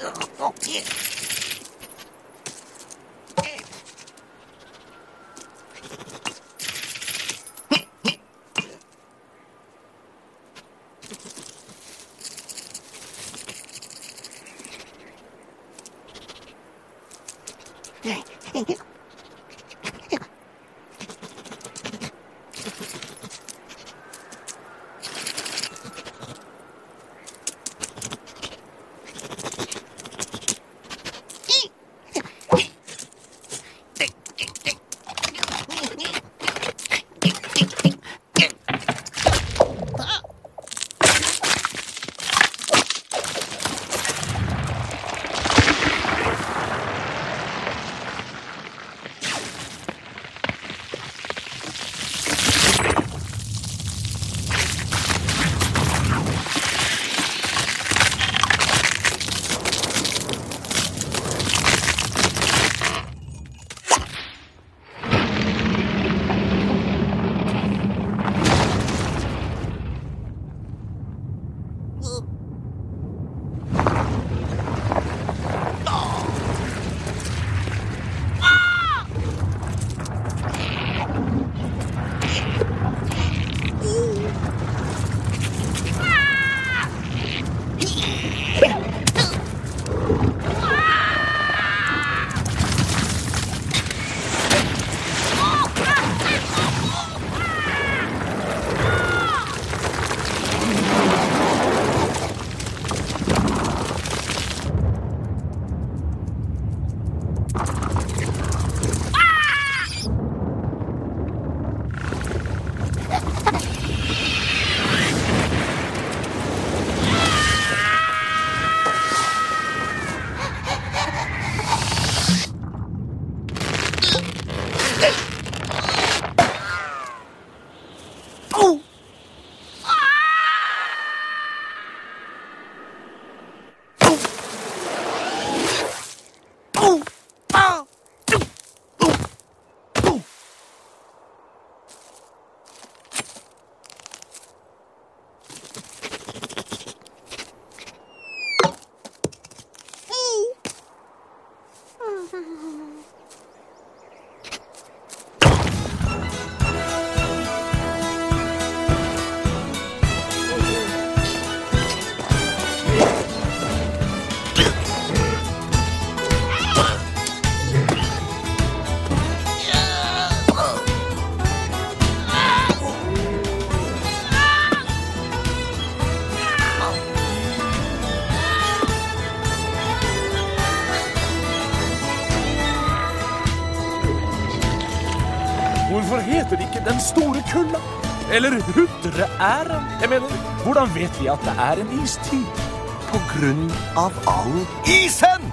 Hvorfor heter det ikke den store kulla? Eller hudreæren? Jeg mener, hvordan vet vi at det er en istid? På grunn av all isen!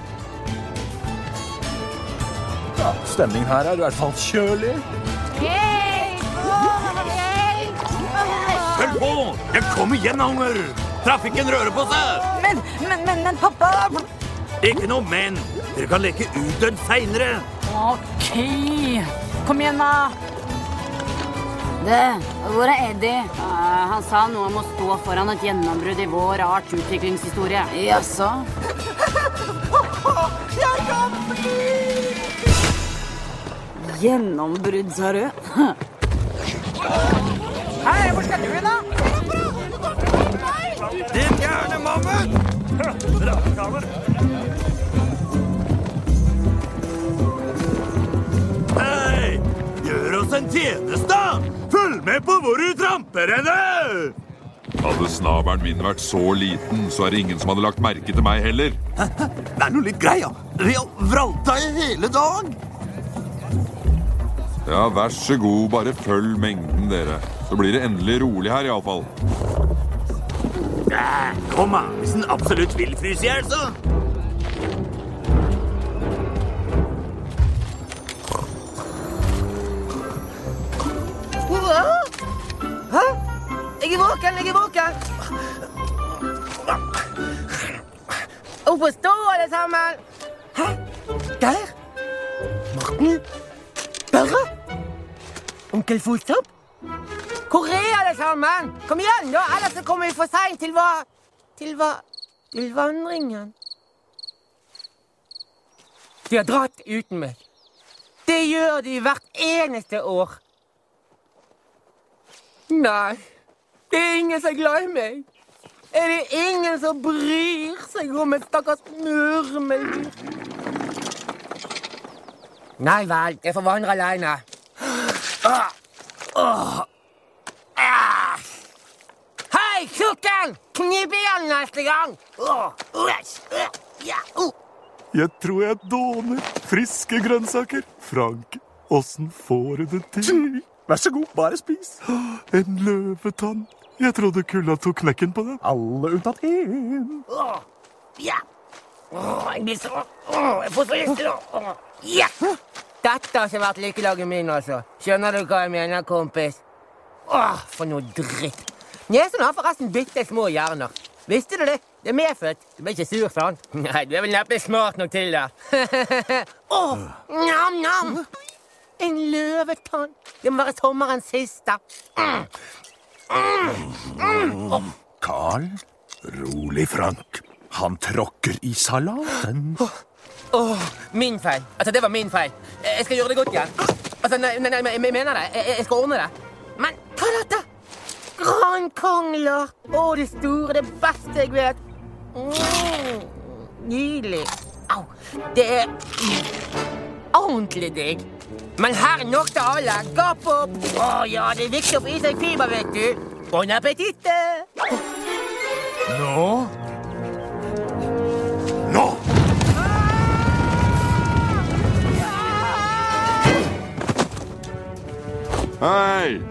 Ja, stemningen her er i hvert fall kjølig. Hei! Følg på! Jeg kommer igjen, unger! Trafikken rører på seg! Men pappa! Ikke noe men. Dere kan leke utdødd senere. Ok. Kom igjen, da. Hvor er Eddie? Han sa noe om å stå foran et gjennombrudd i vår art utviklingshistorie. Jaså? Jeg kan fly! Gjennombrudd, sa du? Hei, hvor skal du da? Din gærne mammut! Hei! Gjør oss en tjeneste! Følg med på hvor du tramper henne! Hadde snabelen min vært så liten, så er det ingen som hadde lagt merke til meg heller. Det er noe litt greia. Vi har vralta i hele dag. Ja, vær så god, bare følg mengden, dere. Så blir det endelig rolig her, i alle fall. Kom an, hvis den absolutt vil fryse i hjel, så. Hæ? Jeg er våken. Opp og stå, alle sammen. Hæ? Geir? Morten? Børre? Onkel Fotsopp? Hvor er alle sammen? Kom igjen, da, ellers så kommer vi for sent til vandringen. De har dratt uten meg. Det gjør de hvert eneste år. Nei, det er ingen som er glad i meg. Er det ingen som bryr seg om et stakkars murmeldyr? Nei vel, jeg får vandre alene. Hei, tjukken! Knip igjen neste gang! Jeg tror jeg dåner friske grønnsaker. Frank, hvordan får du det til? Vær så god, bare spis. En løvetann. Jeg trodde kulda tok knekken på den. Alle unntatt én. Jeg blir så... Jeg får så lyst til å... Dette har ikke vært lykkelaget min, altså. Skjønner du hva jeg mener, kompis? For noe dritt. Nesen har forresten bitte små hjerner. Visste du det? Det er medfødt. Du blir ikke sur, sånn? Nei, du er vel neppe smart nok til det. Nam-nam! En løvetann. Det må være sommerens siste. Carl, rolig, Frank. Han tråkker i salaten. Min feil. Altså, det var min feil. Jeg skal gjøre det godt igjen. Altså, nei, jeg mener det. Jeg skal ordne det. Men hva er dette? Grankongler. Det store, det beste jeg vet. Nydelig. Au. Det er ordentlig digg. Men her er nok til alle. Gapp opp. Ja, det er viktig å få i seg fiber, vet du. Bon appetitte. Nå? Hei!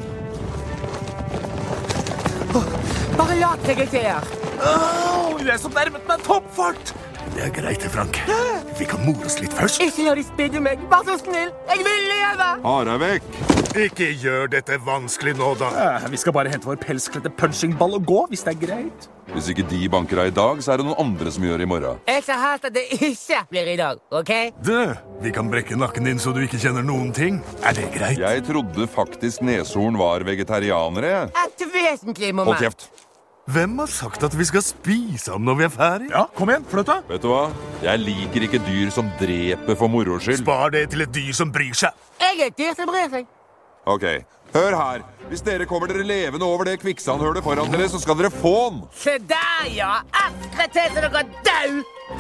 Bare lat seg ikke her. Jeg er så nærmet med toppfart. Det er greit, Frank. Vi kan more oss litt først. Ikke la de spidde meg. Vær så snill. Jeg vil leve. Har deg vekk! Ikke gjør dette vanskelig nå, da. Vi skal bare hente vår pelskledte punchingball og gå, hvis det er greit. Hvis ikke de banker deg i dag, så er det noen andre som gjør det i morgen. Jeg sa helst at det ikke blir i dag, ok? Vi kan brekke nakken din så du ikke kjenner noen ting. Er det greit? Jeg trodde faktisk neshorn var vegetarianere. Et vesentlig moment. Hold kjeft. Hvem har sagt at vi skal spise ham når vi er ferdig? Ja, kom igjen, flytt deg. Vet du hva? Jeg liker ikke dyr som dreper for moro skyld. Spar det til et dyr som bryr seg. Jeg er et dyr som bryr seg. Ok, hør her. Hvis dere kommer dere levende over det kvikksandhølet foran dere, så skal dere få den. Se der, ja. Akkurat til så dere død.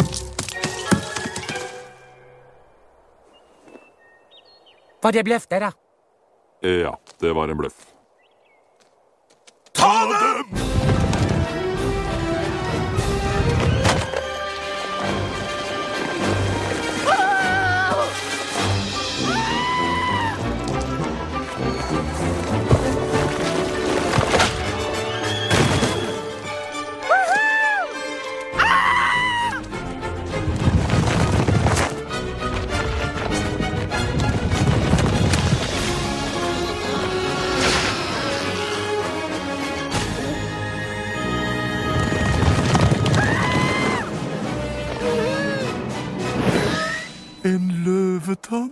Var det bløff, det da? Ja, det var en bløff. Ta dem! En løvetann?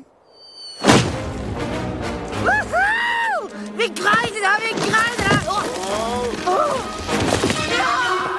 Vi greide det, vi greide det! Ja!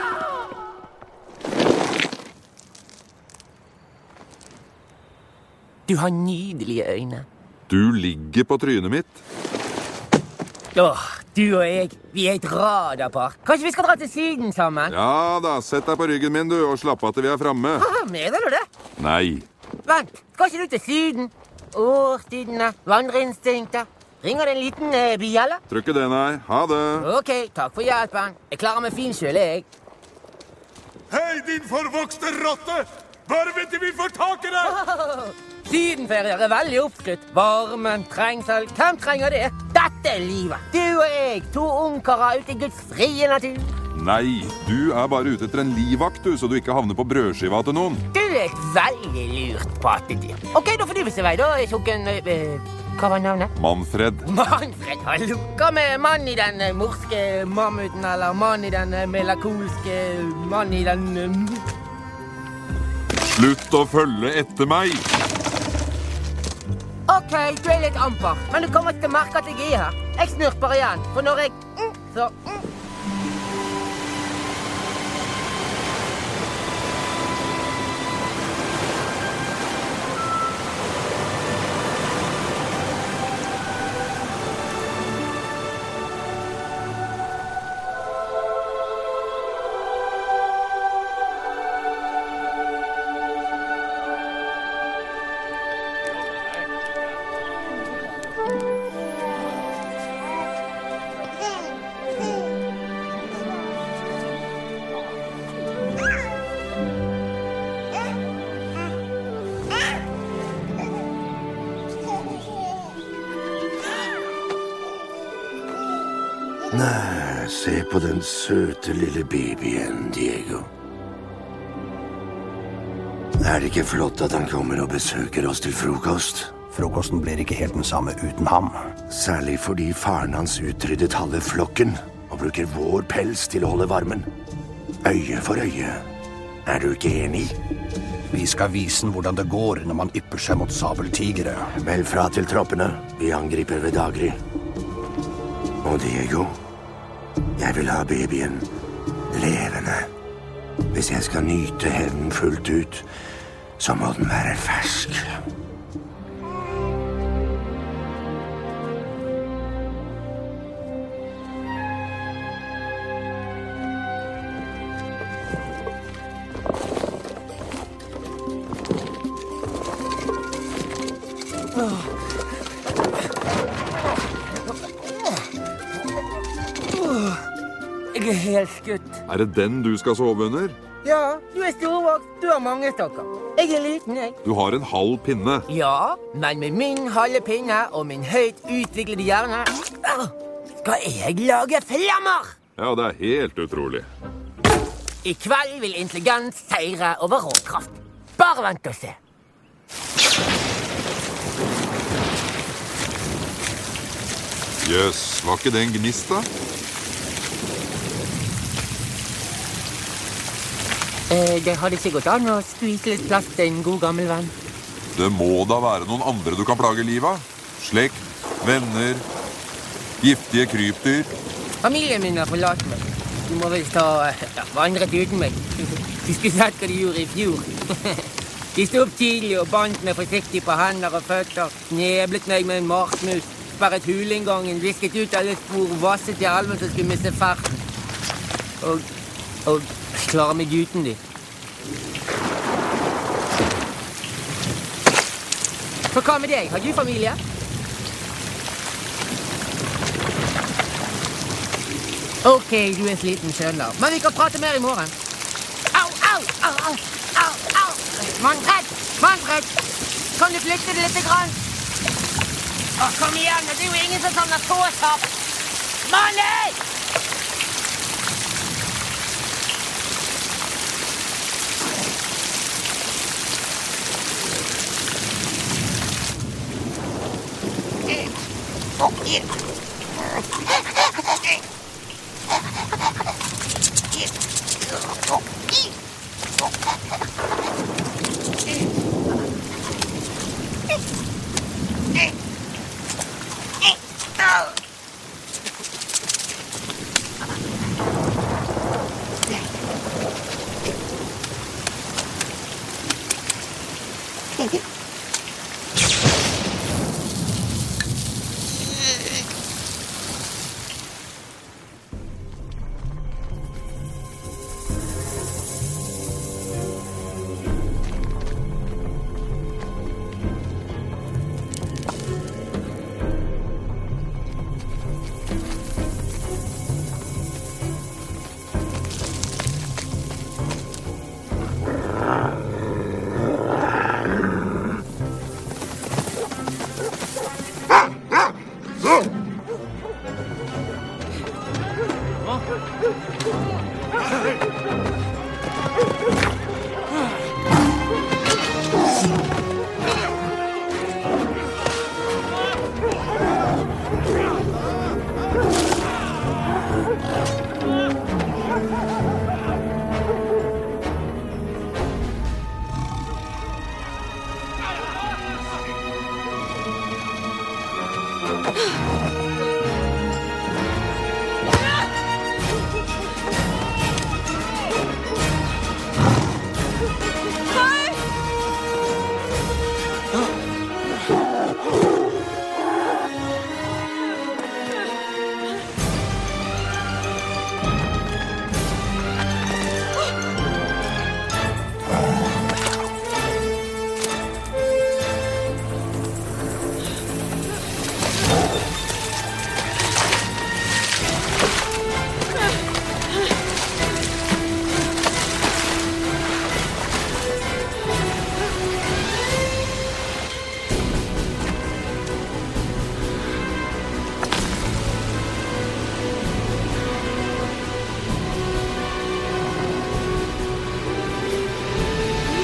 Du har nydelige øyne. Du ligger på trynet mitt. Du og jeg, vi er et radarpar. Kanskje vi skal dra til Syden sammen? Ja da, sett deg på ryggen min, du, og slapp av til vi er fremme. Mener du det? Nei. Vent, skal ikke du til Syden? Årstidene, vandreinstinkter. Ringer det en liten bjelle? Tror ikke det, nei. Ha det. Ok, takk for hjelpen. Jeg klarer meg fin selv, jeg. Hei, din forvokste rotte! Bare vent til vi får tak i deg! Sydenferier er veldig oppskrytt. Varmen, trengsel, hvem trenger det? Dette er livet. Du og jeg, to ungkarer ute i Guds frie natur. Nei, du er bare ute etter en livvakt, du, så du ikke havner på brødskiva til noen. Du er et veldig lurt pattedyr. Ok, da får du vise vei, da, tjukken... Hva var navnet? Manfred. Manfred, hallo. Hva med mann i den morske mammuten, eller mann i den melakolske mann i den... Slutt å følge etter meg! Ok, du er litt amper, men du kommer til å merke at jeg er her. Jeg snurper igjen, for når jeg... Så... Nei, se på den søte lille babyen, Diego. Er det ikke flott at han kommer og besøker oss til frokost? Frokosten blir ikke helt den samme uten ham. Særlig fordi faren hans utryddet halve flokken og bruker vår pels til å holde varmen. Øye for øye. Er du ikke enig? Vi skal vise ham hvordan det går når man ypper seg mot sabeltigere. Meld fra til troppene. Vi angriper ved daggry. Og Diego, jeg vil ha babyen levende. Hvis jeg skal nyte hevnen fullt ut, så må den være fersk. Jeg er helt skutt. Er det den du skal sove under? Ja, du er storvakt. Du har mange stakker. Jeg er liten, jeg. Du har en halv pinne. Ja, men med min halve pinne og min høyt utviklede hjerne skal jeg lage flammer. Ja, det er helt utrolig. I kveld vil intelligens seire over råkraft. Bare vent og se. Jøss, var ikke det en gnist da? Det hadde ikke gått an å skvise litt plass til en god gammel venn. Det må da være noen andre du kan plage livet av. Slekt, venner, giftige krypdyr. Familien min har forlatt meg. Du må vel vandret uten meg. Du skulle sett hva de gjorde i fjor. De stod opp tidlig og bandt meg forsiktig på hender og føtter, kneblet meg med en markmus, sperret huleinngangen, visket ut alle spor, vasset i elven som skulle miste ferden. Og klarer meg uten de. For hva med deg? Har du familie? Ok, du er sliten, skjønner. Men vi kan prate mer i morgen. Au, au, au, au, au, au. Manfred, Manfred, kan du flytte det litt grann? Kom igjen, det er jo ingen som samler tåtapp. Manny!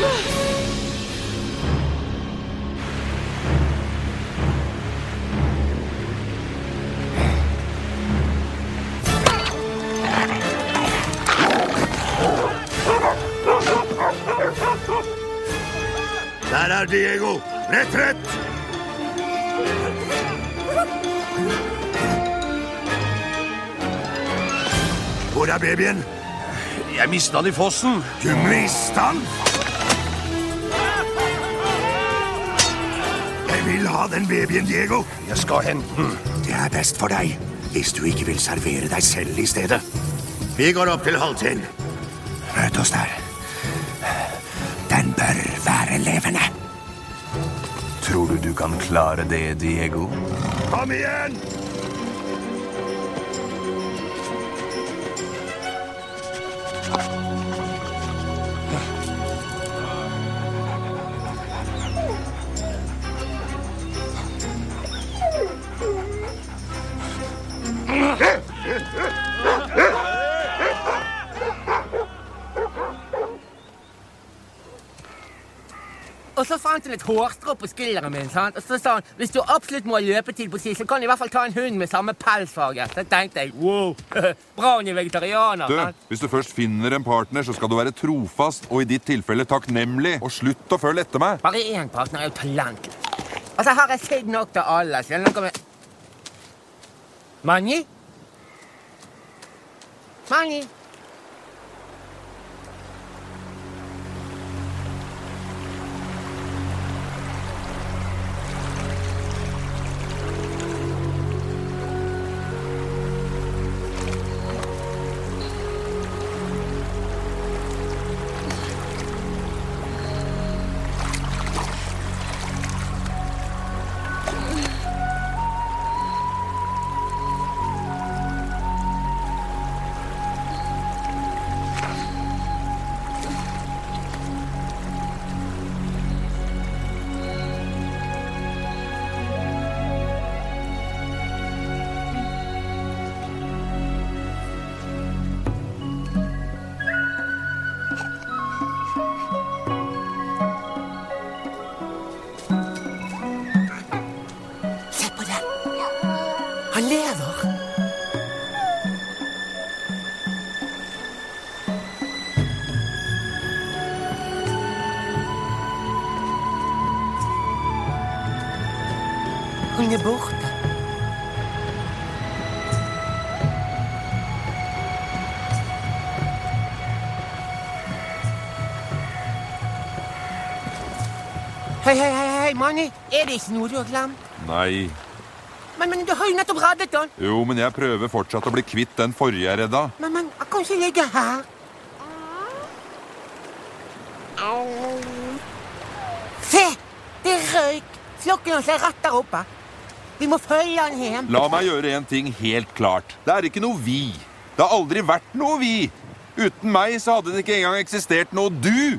Der Diego. Rett! Hvor babyen? Jeg mistet han i fossen. Du mistet han? Jeg vil ha den babyen, Diego. Jeg skal hente den. Det best for deg, hvis du ikke vil servere deg selv i stedet. Vi går opp til halvtiden. Møt oss der. Den bør være levende. Tror du kan klare det, Diego? Kom igjen! Og så fant han et hårstrå på skulderen min, sant? Og så sa han, hvis du absolutt må ha løpetid på si, så kan du i hvert fall ta en hund med samme pelsfarge. Så tenkte jeg, wow, bra hun er vegetarianer. Du, hvis du først finner en partner, så skal du være trofast, og i ditt tilfelle takknemlig, og slutt å følge etter meg. Bare en partner er jo talentløs. Altså, har jeg sett nok til alle, så jeg noe med... Manni? Manni? Han lever. Hun er borte. Hei, Manni. Er det ikke noe du har glemt? Nei. Men du har jo nettopp reddet den. Jo, men jeg prøver fortsatt å bli kvitt den forrige jeg redda. Men jeg kan ikke ligge her. Se! Det er røyk. Flokken hans er rett der oppe. Vi må følge han hjem. La meg gjøre en ting helt klart. Det er ikke noe vi. Det har aldri vært noe vi. Uten meg så hadde det ikke engang eksistert noe du.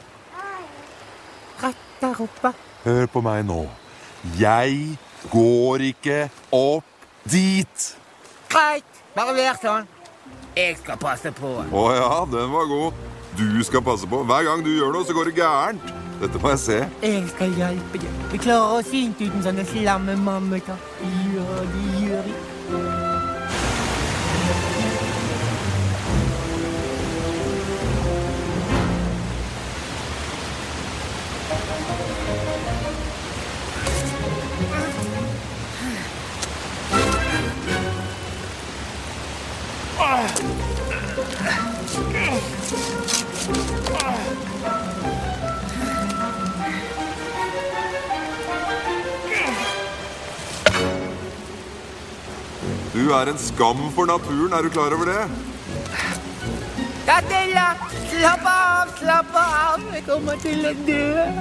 Rett der oppe. Hør på meg nå. Jeg går ikke opp dit. Greit, bare vær sånn. Jeg skal passe på. Ja, den var god. Du skal passe på. Hver gang du gjør noe, så går det gærent. Dette må jeg se. Jeg skal hjelpe deg. Vi klarer oss fint uten sånne slamme mammuter. Ja, det gjør vi. Du er en skam for naturen, er du klar over det? Tatilla, slapp av. Jeg kommer til å dø.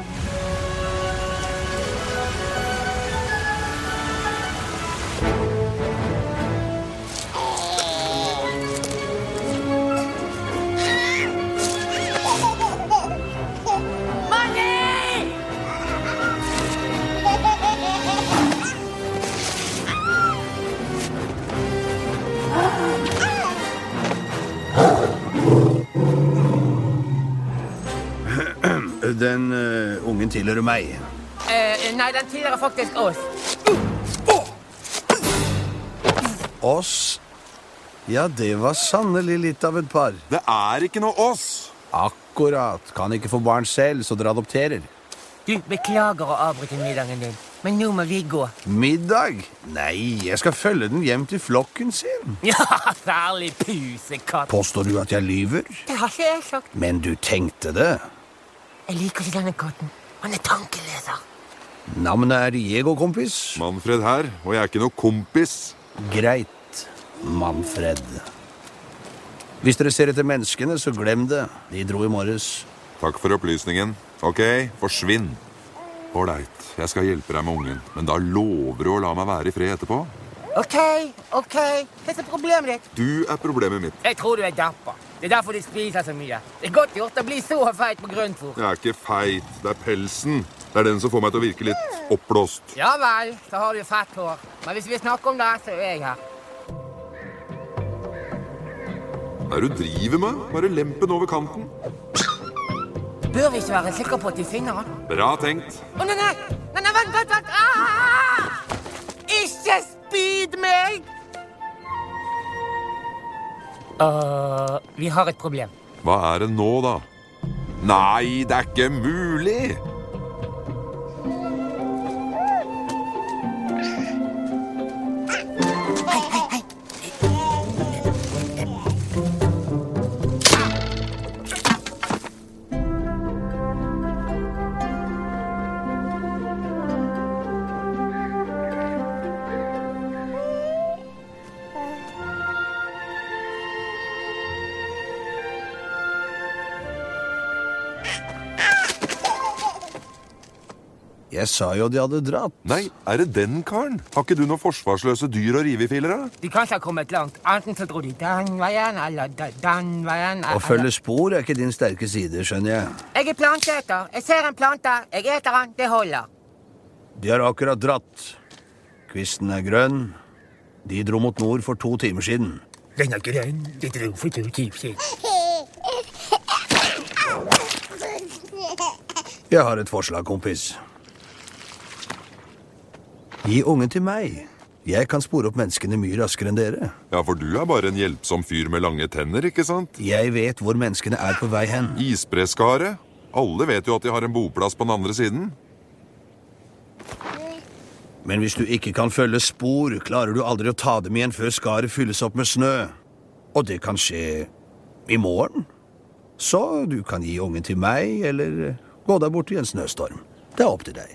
Den ungen tilhører meg. Nei, den tilhører faktisk oss. Oss? Ja, det var sannelig litt av et par. Det ikke noe oss. Akkurat. Kan ikke få barn selv, så dere adopterer. Du, beklager å avbryte middagen din, men nå må vi gå. Middag? Nei, jeg skal følge den hjem til flokken sin. Ja, særlig pusekatt. Påstår du at jeg lyver? Det har ikke jeg sagt. Men du tenkte det. Jeg liker ikke denne katten. Han tankeleser. Navnet Diego, kompis. Manfred her, og jeg ikke noe kompis. Greit, Manfred. Hvis dere ser etter menneskene, så glem det. De dro i morges. Takk for opplysningen. Ok, forsvinn. Ålreit, jeg skal hjelpe deg med ungen, men da lover du å la meg være i fred etterpå? Ok. Hva er problemet ditt? Du problemet mitt. Jeg tror du dapper. Det derfor du spiser så mye. Det godt gjort å bli så feit på grønnfôr. Jeg ikke feit, det pelsen. Det den som får meg til å virke litt oppblåst. Ja vel, så har du fett hår. Men hvis vi snakker om det, så jeg her. Hva du driver med? Bare lempen over kanten. Bør vi ikke være sikre på at de finner han? Bra tenkt. Nei, vent! Ikke spyd meg! Vi har et problem. Hva det nå da? Nei, det ikke mulig! Jeg sa jo de hadde dratt. Nei, det den, karen? Har ikke du noen forsvarsløse dyr å rive i filer, da? De kan ikke ha kommet langt. Enten så dro de den veien, eller den veien. Å følge spor ikke din sterke side, skjønner jeg. Jeg planteter. Jeg ser en plante. Jeg eter den. Det holder. De har akkurat dratt. Kvisten grønn. De dro mot nord for 2 timer siden. Den grønn. De dro for 2 timer siden. Jeg har et forslag, kompis. Gi ungen til meg. Jeg kan spore opp menneskene mye raskere enn dere. Ja, for du bare en hjelpsom fyr med lange tenner, ikke sant? Jeg vet hvor menneskene på vei hen. Isbreskaret. Alle vet jo at de har en boplass på den andre siden. Men hvis du ikke kan følge spor, klarer du aldri å ta dem igjen før skaret fylles opp med snø. Og det kan skje i morgen. Så du kan gi ungen til meg, eller gå der bort i en snøstorm. Det opp til deg.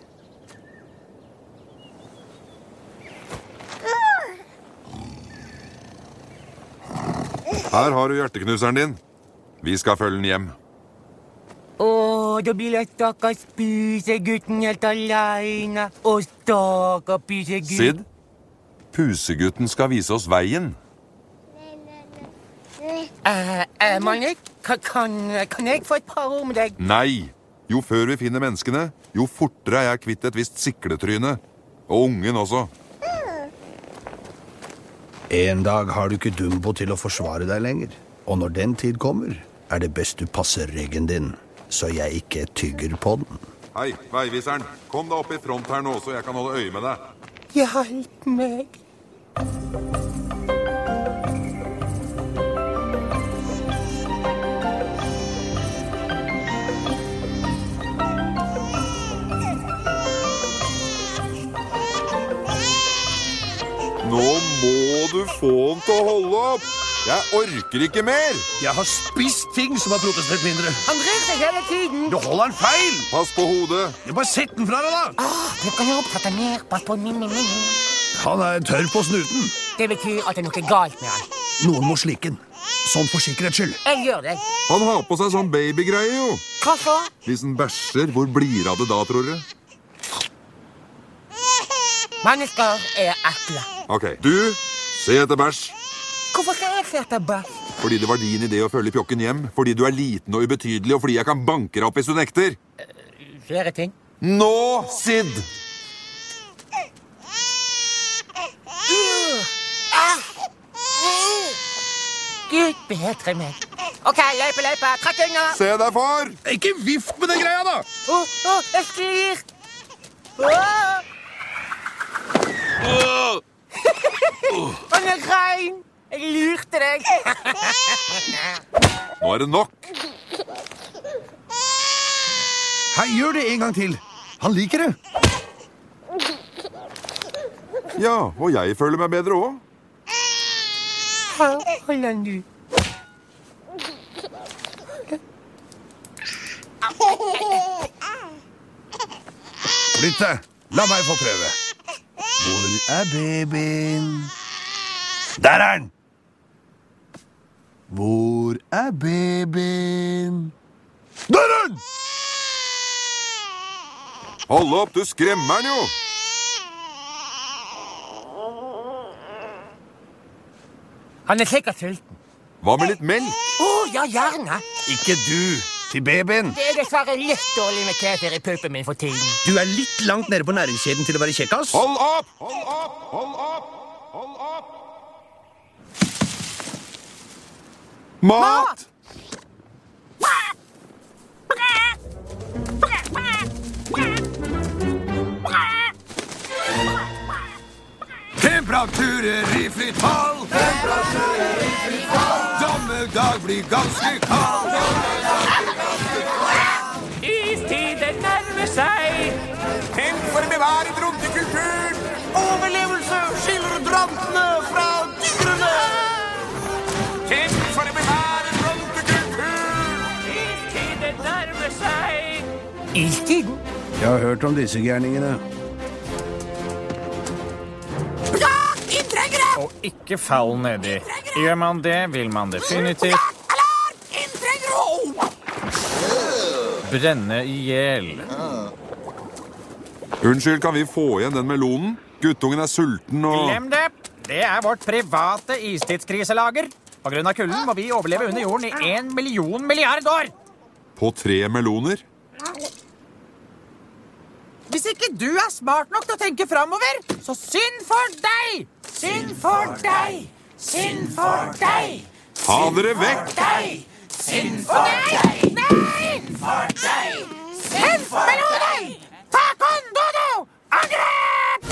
Her har du hjerteknuseren din. Vi skal følge den hjem. Da blir jeg stakkars pusegutten helt alene. Stakkars pusegutt. Sid, pusegutten skal vise oss veien. Manik, kan jeg få et par ord med deg? Nei. Jo før vi finner menneskene, jo fortere jeg kvitt et visst sikletryne. Og ungen også. En dag har du ikke Dumbo til å forsvare deg lenger. Og når den tid kommer, det best du passer ryggen din, så jeg ikke tygger på den. Hei, veiviseren. Kom deg opp i front her nå, så jeg kan holde øye med deg. Hjelp meg. Nå må du få den til å holde opp. Jeg orker ikke mer. Jeg har spist ting som har protestert mindre. Han vrir seg hele tiden. Du holder den feil. Pass på hodet. Jeg bare sett den fra deg da. Du kan jo opptatt deg mer. Pass på min. Han tørr på snuten. Det betyr at det er noe galt med han. Noen må slikke den. Sånn for sikkerhets skyld. Jeg gjør det. Han har på seg sånn babygreie, jo. Hva så? Hvis den bæsjer, hvor blir av det da, tror dere? Mennesker ekle. Ok, du, se etter bæsj. Hvorfor skal jeg se etter bæsj? Fordi det var din idé å følge pjokken hjem. Fordi du liten og ubetydelig, og fordi jeg kan banke deg opp hvis du nekter. Flere ting. Nå, Sid! Gud bedre meg. Ok, løype, trekk unna. Se deg for! Ikke vift med den greia, da! Jeg sklir. Han er rein. Jeg lurte deg. Nå er det nok. Hei, gjør det en gang til. Han liker det. Ja, og jeg føler meg bedre også. Hold an, du. Flytt deg. La meg få prøve. Hvor er babyen? Der er den! Hvor er babyen? Der er den! Hold opp, du skremmer den jo! Han er sikkert sulten. Hva med litt melk? Ja, gjerne. Ikke du. Til babyen. Det er dessverre litt dårlig med kefir i puppen min for tiden. Du er litt langt nede på næringskjeden til å være kjekkas. Hold opp! Hold opp! Hold opp! Hold opp! Mat! Temperaturer i fritt fall. Dommedag blir ganske kald. Istiden nærmer seg. Tenk for å bevare drontekulturen! Overlevelse skiller drantene fra dyrene! Tenk for å bevare drontekulturen! Istiden nærmer seg. Istiden? Jeg har hørt om disse gærningene. Og ikke fall nedi. Gjør man det, vil man definitivt brenne ihjel. Unnskyld, kan vi få igjen den melonen? Guttungen er sulten og... Glem det! Det er vårt private istidskriselager. På grunn av kulden må vi overleve under jorden i 1 million milliard år. På 3 meloner? Hvis ikke du er smart nok til å tenke fremover, så synd for deg! Synd for deg! Synd for deg! Ha dere vekk! Synd for deg! Nei! Synd for deg! Synd for deg! Ta kondodo! Angrep!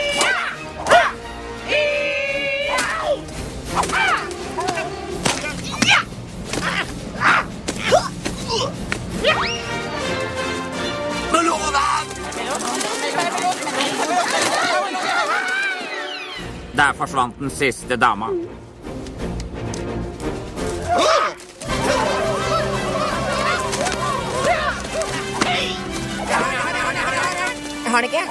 Der forsvant den siste dama. Jeg har det ikke.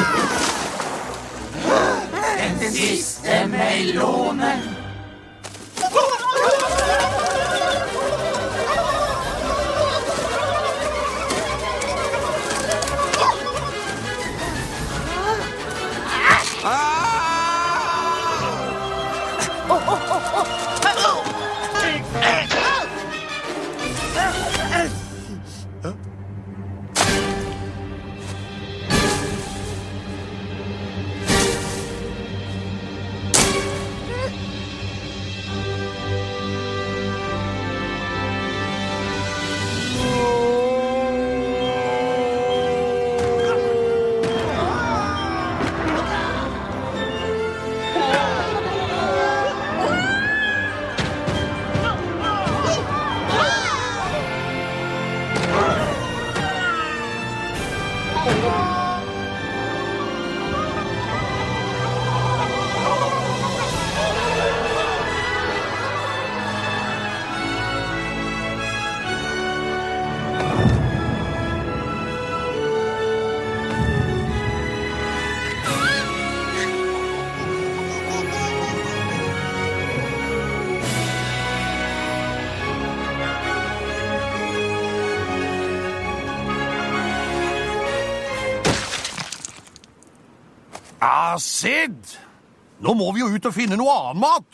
Den siste melonen. Sid! Nå må vi jo ut og finne noe annen mat.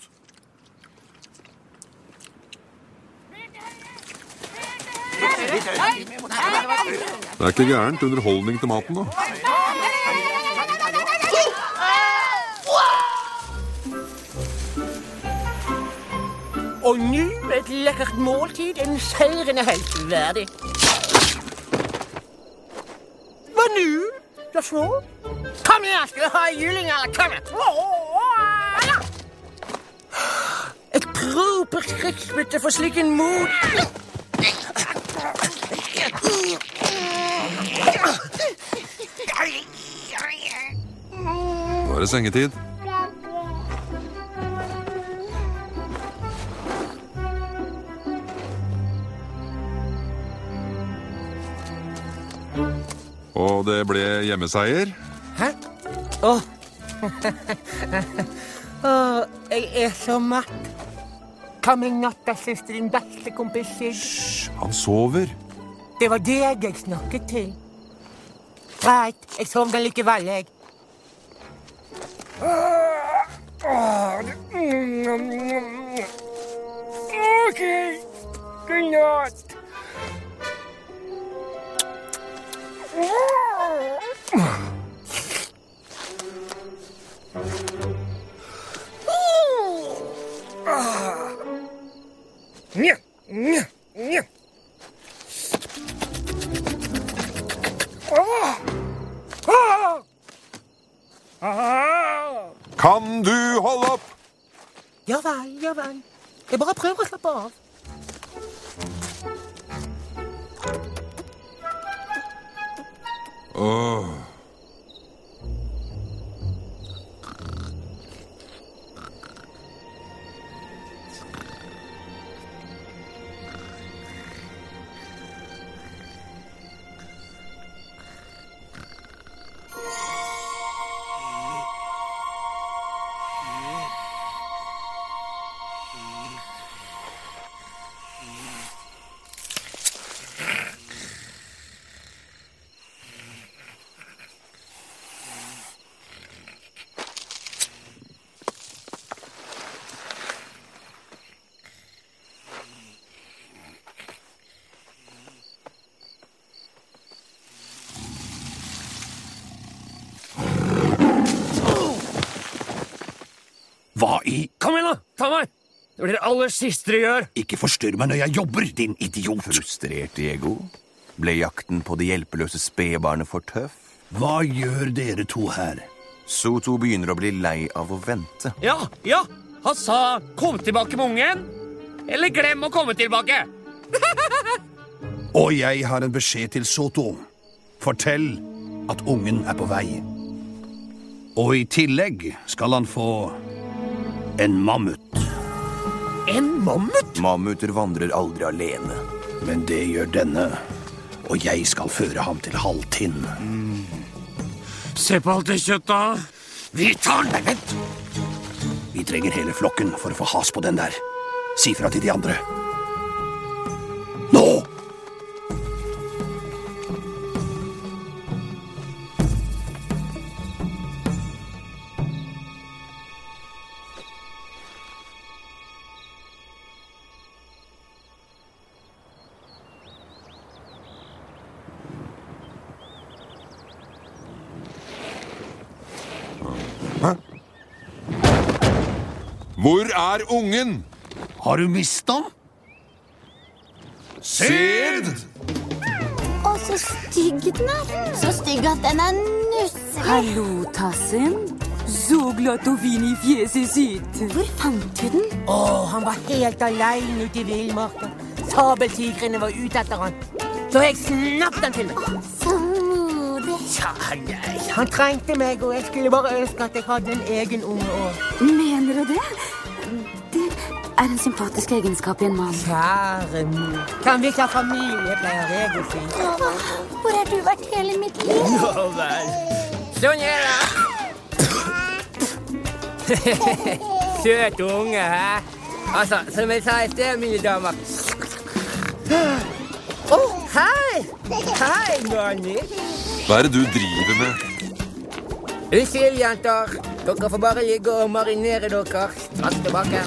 Det er ikke gærent underholdning til maten, da. Og nå et lekkert måltid, en seirende helt verdig. Hva nå? Det små? Kom her, skal du ha juling, eller kom her? Et propert krigsbytte for slik en mod. Nå er det sengetid. Og det ble hjemmeseier. Hæ? Jeg er så matt. Hva med nattasøster, din beste kompis? Hysj, han sover. Det var deg jeg snakket til. Greit, jeg sovner likevel, jeg. Ok, god natt. Kan du holde opp? Ja vel, ja vel. Jeg bare prøver å slappe av. Hva i? Kom igjen da, ta meg! Det blir det aller siste du gjør. Ikke forstyrr meg når jeg jobber, din idiot. Frustrert, Diego? Ble jakten på det hjelpeløse spedbarnet for tøff? Hva gjør dere to her? Soto begynner å bli lei av å vente. Ja, han sa kom tilbake med ungen, eller glem å komme tilbake. Og jeg har en beskjed til Soto. Fortell at ungen er på vei. Og i tillegg skal han få en mammut. En mammut? Mammuter vandrer aldri alene. Men det gjør denne, og jeg skal føre ham til halvtinn. Se på alt det kjøttet. Vi tar den. Nei, vent. Vi trenger hele flokken for å få has på den der. Si fra til de andre. Nå! Hvor er ungen? Har du mistet den? Sed! Å, så stygg den er. Så stygg at den er nusselig. Hallo, Tassen. Så glatt og fin i fjeset sitt. Hvor fant du den? Han var helt alene ute i villmarken. Sabeltigrene var ute etter han. Så jeg snappet han til meg. Så modig. Ja, han trengte meg, og jeg skulle bare ønske at jeg hadde en egen unge også. Mener du det? Det er en sympatisk egenskap i en mann. Kjære mor. Kan vi ta familie, pleier jeg å si. Hvor har du vært hele mitt liv? Nå vel. Sånn er det. Søt unge, hæ? Altså, som jeg sa i sted, mine damer. Hei! Hei, Nani. Hva er det du driver med? Unnskyld, jenter. Dere får bare ligge og marinere dere. Straks tilbake.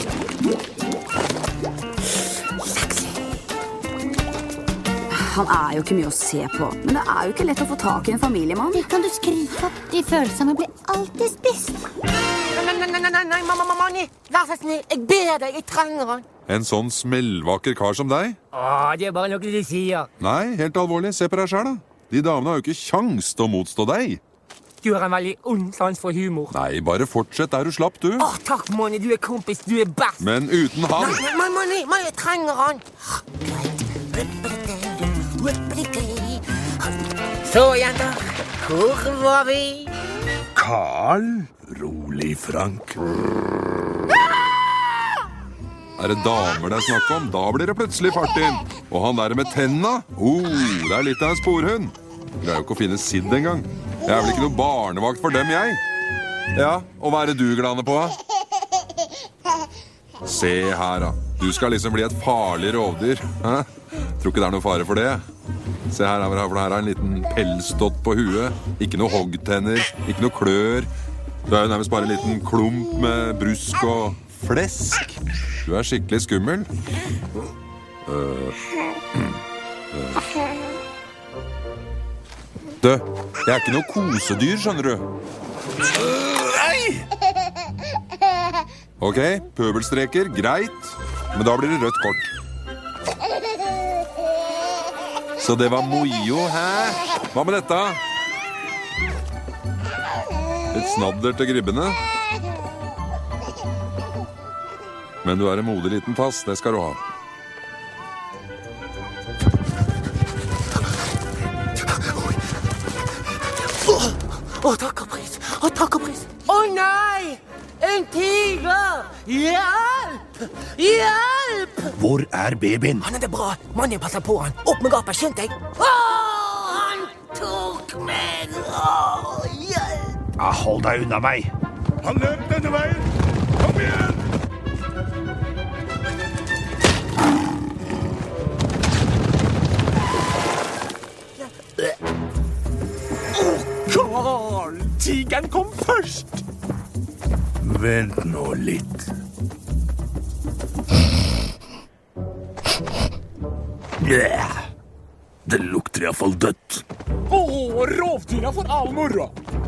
Han jo ikke mye å se på, men det jo ikke lett å få tak I en familiemann. Det kan du skrive opp. De følelsene blir alltid spist. Nei, Manni, vær så snill. Jeg ber deg, jeg trenger han. En sånn smellvakker kar som deg? Det bare noe de sier. Nei, helt alvorlig. Se på deg selv da. De damene har jo ikke sjans til å motstå deg. Du har en veldig ond sans for humor. Nei, bare fortsett der du slapp, du. Takk, Manni. Du kompis. Du best. Men uten han... Nei, Manni, jeg trenger han. Så, jenter. Hvor var vi? Carl? Rolig, Frank. Det damer det snakk om, da blir det plutselig fart inn. Og han der med tenna, det litt av en sporhund. Det jo ikke å finne Sid engang. Jeg vel ikke noe barnevakt for dem, jeg. Ja, og hva det du glaner på? Se her da. Du skal liksom bli et farlig rovdyr. Tror ikke det noe fare for det. Se her, for her en liten pelsdott på huet. Ikke noe hoggtenner, ikke noe klør. Du jo nærmest bare en liten klump med brusk og flesk. Du skikkelig skummel. Du, jeg ikke noe kosedyr, skjønner du. Ok, pøbelstreker, greit. Men da blir det rødt kort. Så det var mojo, hæ? Hva med dette? Litt snadder til gribbene. Men du en modig liten tass, det skal du ha. Takk og pris. Takk og pris. Nei! En tiger! Hjelp! Hjelp! Hvor babyen? Han det bra. Mannen passer på han. Opp med gapet, skjønte jeg. Han tok meg. Hjelp! Hold deg unna meg. Han løp denne veien. Kom igjen! Carl, tigeren kom først. Vent nå litt. Det lukter I hvert fall dødt. Rovdyra for all moro.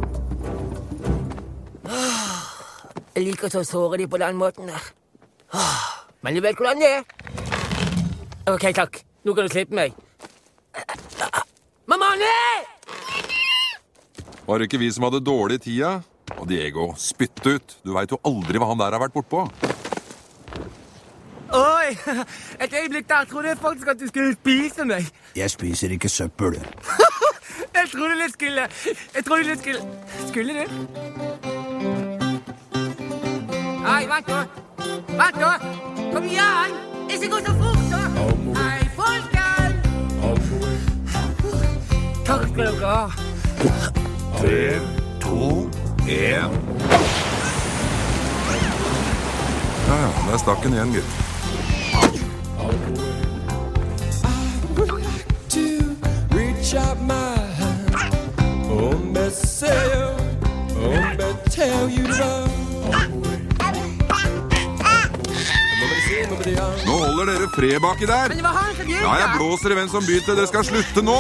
Jeg liker så å såre de på den måten der. Men du vet hvordan det Ok, takk. Nå kan du slippe meg. Mamma, nei! Var det ikke vi som hadde dårlig tida? Og Diego, spytt ut. Du vet jo aldri hva han der har vært bortpå. Oi, et øyeblikk der trodde jeg faktisk at du skulle spise meg. Jeg spiser ikke søppel. Jeg trodde du skulle. Skulle du? Nei, vent nå. Kom igjen. Ikke gå så fort da. Hei, folken. Takk skal dere ha. 3, 2, 1. Ja, der stakk den igjen, gutt. Nå holder dere fred baki der. Men det var han som begynte. Ja, jeg blåser I hvem som begynte. Det skal slutte nå.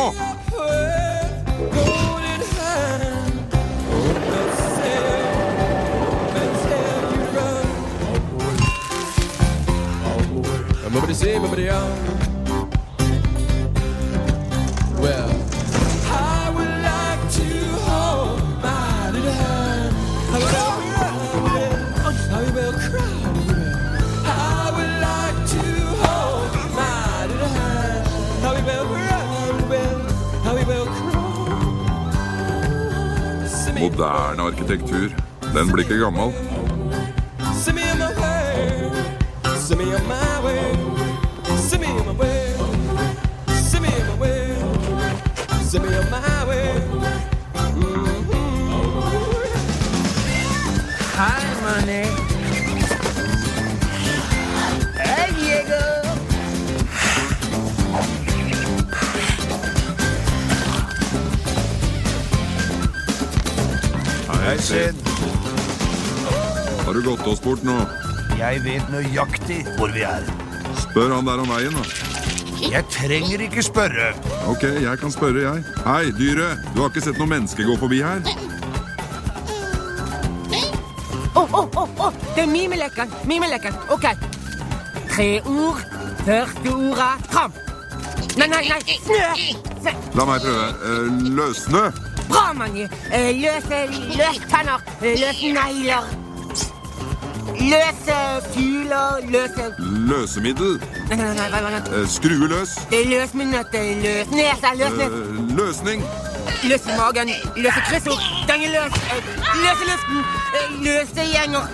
Well, I would like to hold my little hand. I will cry. I would like to hold my little hand. I will cry. Moderne arkitektur. Den blir ikke gammel. Send me on my way. Send me on my way. Send me on my way. Send me on my way. Send me on my way. Hi, money. Hey, Diego. Hei, Sid. Har du gått oss bort nå? Jeg vet nøyaktig hvor vi Spør han der om veien, da. Jeg trenger ikke spørre. Ok, jeg kan spørre, jeg. Hei, dyret. Du har ikke sett noen mennesker gå forbi her? Det er mimelekken. Ok. 3 ord. Første ordet, tramp. Nei, snø. La meg prøve. Løsnø. Bra, Manny. Løstenner. Løsnegler. Løse fugler. Løsemiddel. Nei. Skrueløs. Løsminutt. Løsnese. Løsning. Løs i magen. Løse kryssord. Denge løs. Løse luften. Løse gjenger.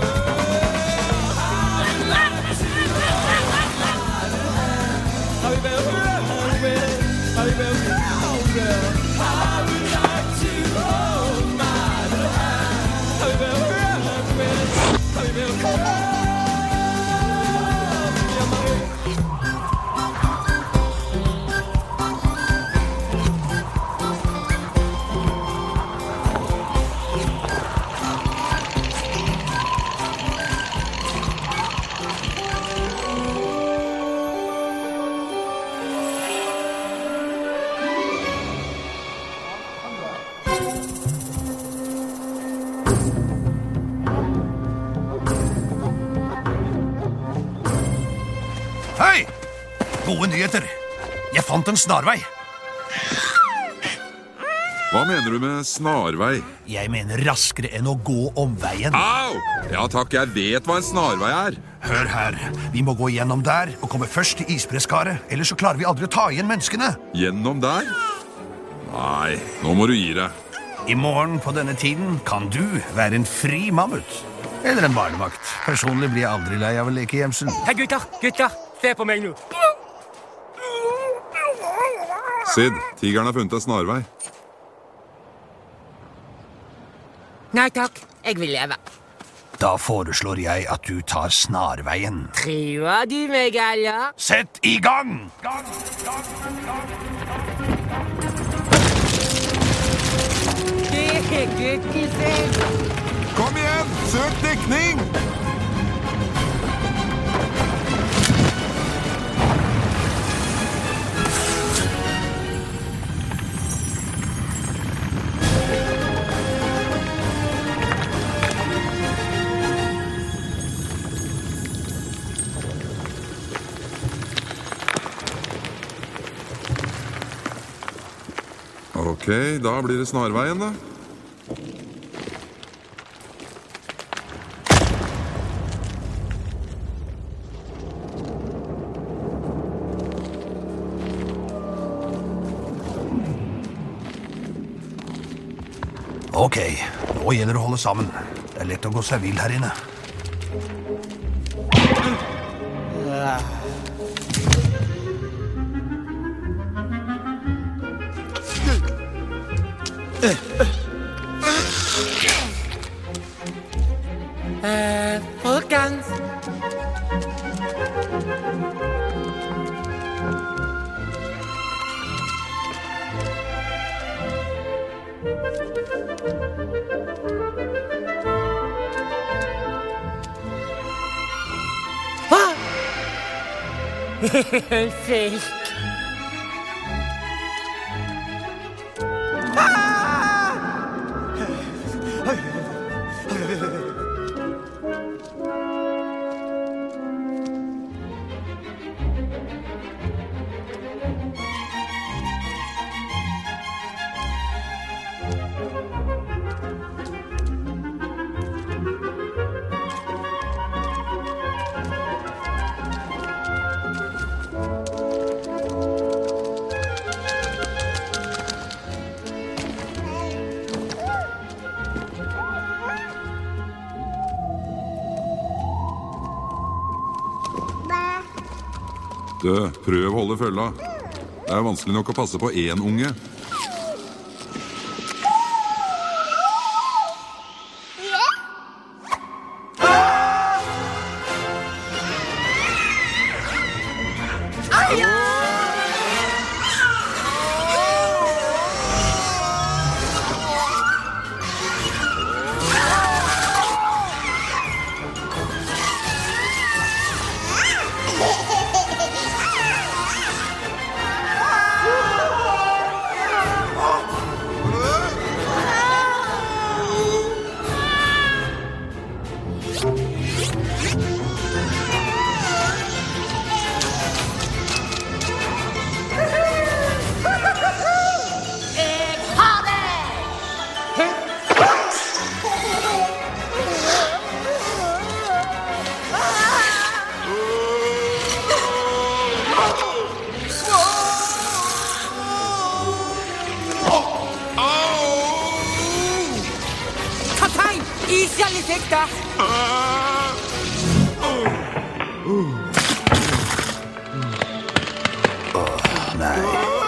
Hei! Gode nyheter. Jeg fant en snarvei. Hva mener du med snarvei? Jeg mener raskere enn å gå omveien. Au! Ja takk, jeg vet hva en snarvei er. Hør her, vi må gå gjennom der og komme først til isbreskaret, ellers så klarer vi aldri å ta igjen menneskene. Gjennom der? Nei, nå må du gi deg. I morgen på denne tiden kan du være en fri mammut. Eller en barnevakt. Personlig blir jeg aldri lei av å leke gjemsel. Hei, gutter. Se på meg nå. Sid, tigeren har funnet en snarvei. Nei takk, jeg vil leve. Da foreslår jeg at du tar snarveien. Triver du meg, eller? Sett i gang! Kom igjen, søk dekning! Ok, da blir det snarveien da. Ok, nå gjelder det å holde sammen. Det er lett å gå seg vill her inne. Folkens. En fisk. Du, prøv å holde følga. Det er vanskelig nok å passe på én unge. Dårlig sikt, da. Nei.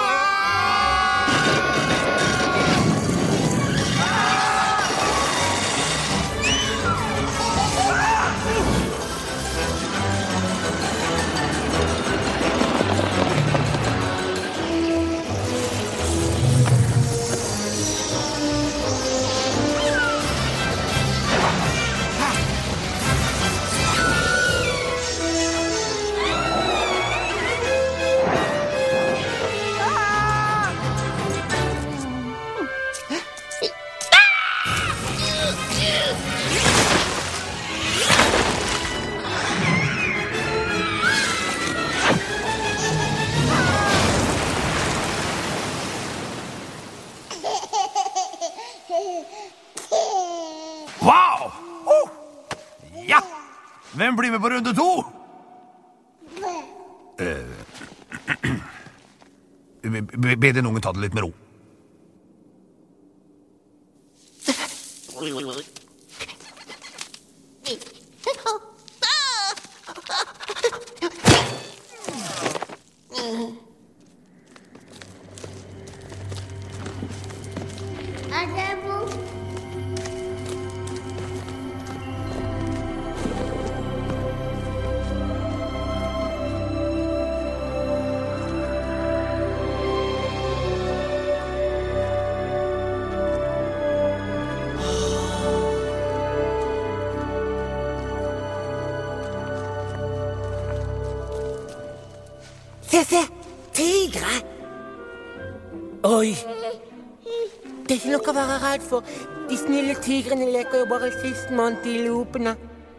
Wow! Ja! Hvem blir med på runde 2? Be den unge ta det litt med ro. Se, tigre! Oi! Det er ikke noe å være redd for. De snille tigrene leker jo bare sistmann til lopene.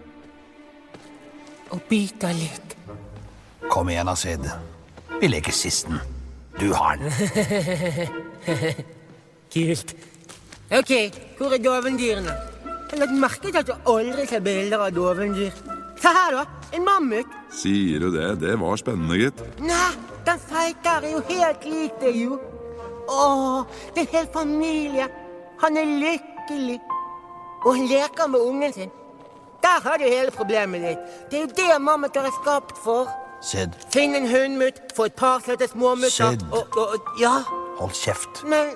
Og biter litt. Kom igjen, Asid. Vi leker sisten. Du har den. Kult. Ok, hvor er dovendyrene? Jeg har lagt merke til at du aldri ser bilder av dovendyr. Se her da, en mammut. Sier du det? Det var spennende, gitt. Nei, den feite er jo helt lik det, jo. Åh, det er en hel familie. Han er lykkelig. Og han leker med ungen sin. Der har du hele problemet ditt. Det er jo det mammuter er skapt for. Sid. Finn en hundmutt, få et par søte småmutter. Sid. Ja. Hold kjeft. Men...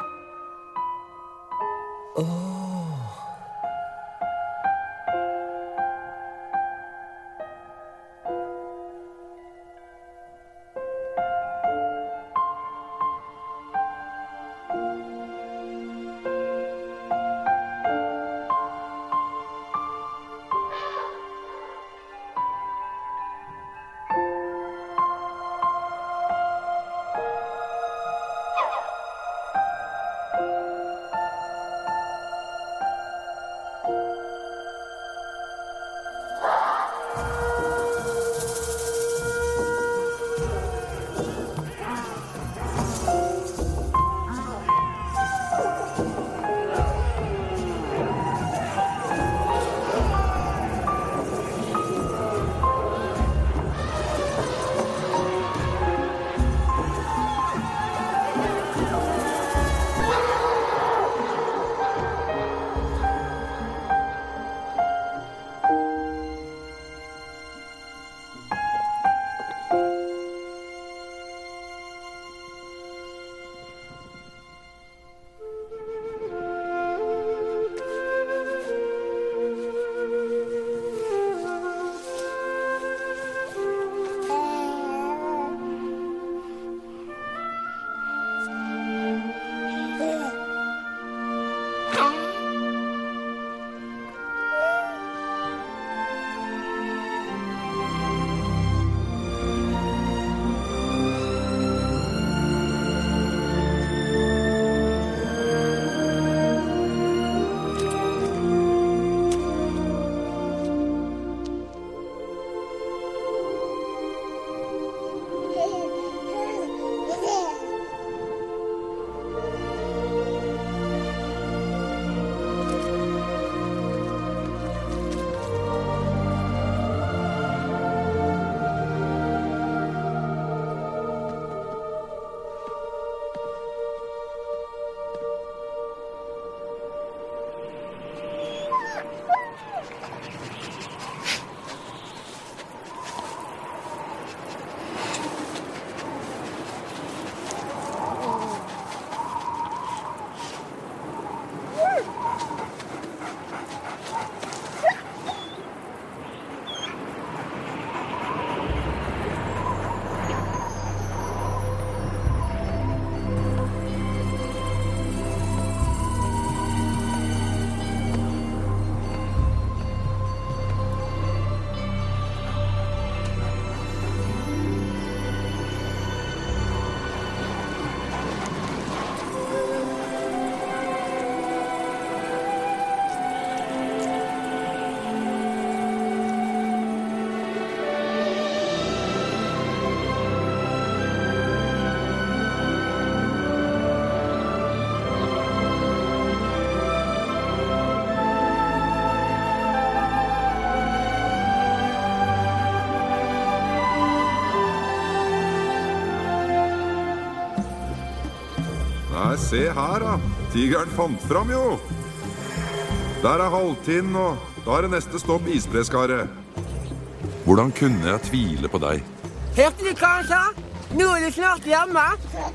Nei, se her da. Tigeren fant fram jo. Der halvtind, og da det neste stopp isbreskaret. Hvordan kunne jeg tvile på deg? Hørte du hva han sa? Nå du snart hjemme.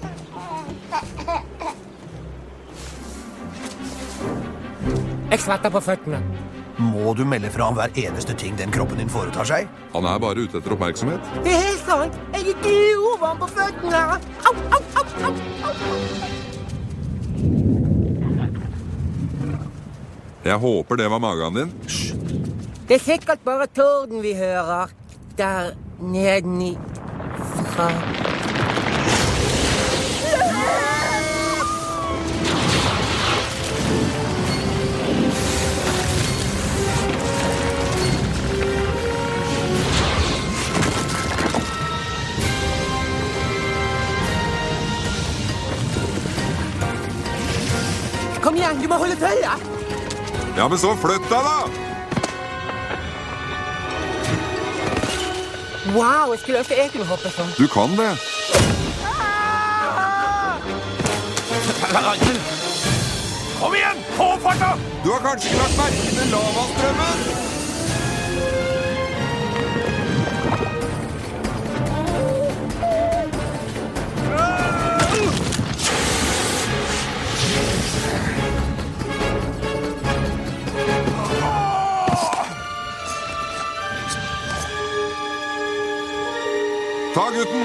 Jeg svetter på føttene. Må du melde fra om hver eneste ting den kroppen din foretar seg? Han bare ute etter oppmerksomhet. Det helt sant. Jeg glovarm på føttene. Au, au, au, au, au. Jeg håper det var magen din. Det sikkert bare torden vi hører. Der nedenifra. Kom igjen, du må holde følge! Ja, men så flytt deg da! Wow, jeg skulle ønske jeg kunne hoppe sånn. Du kan det. Kom igjen, på farta! Du har kanskje ikke lagt merke til lavastrømmen? Ta gutten!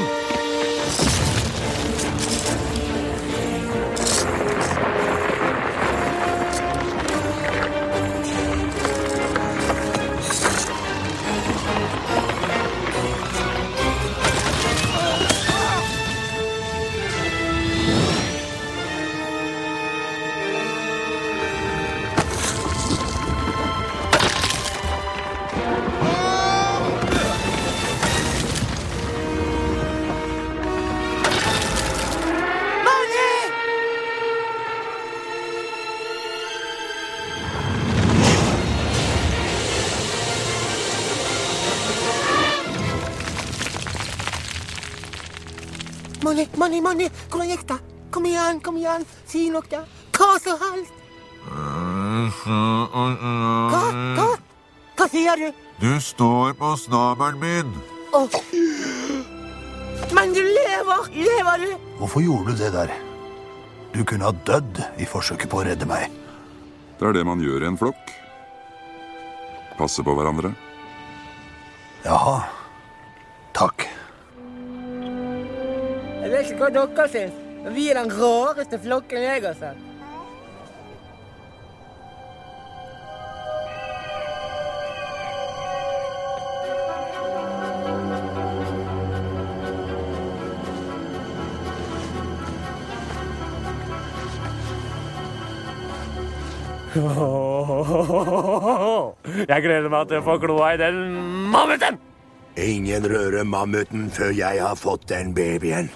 Manni, hvordan gikk det? Kom igjen, si noe da. Hva så helst? Hva sier du? Du står på snabelen min. Men du lever du? Hvorfor gjorde du det der? Du kunne ha dødd i forsøket på å redde meg. Det det man gjør i en flokk. Passe på hverandre. Jaha, takk. Jeg vet ikke hva dere synes. Vi den rareste flokken jeg har sett. Jeg gleder meg til å få kloa i den mammuten! Ingen rører mammuten før jeg har fått den babyen.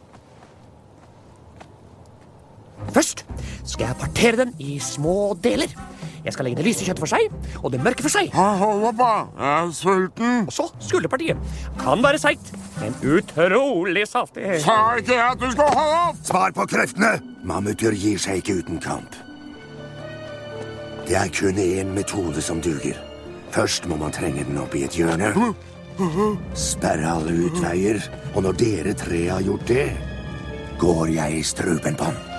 Først skal jeg partere den i små deler. Jeg skal legge det lyse kjøttet for seg, og det mørke for seg. Hold opp, da. Jeg er sulten. Og så skulderpartiet. Kan være seigt, men utrolig saftig. Sa ikke jeg at du skal holde opp? Svar på kreftene! Mammuter gir seg ikke uten kamp. Det er kun en metode som duger. Først må man trenge den opp i et hjørne. Sperre alle utveier, og når dere tre har gjort det, går jeg i strupen på den.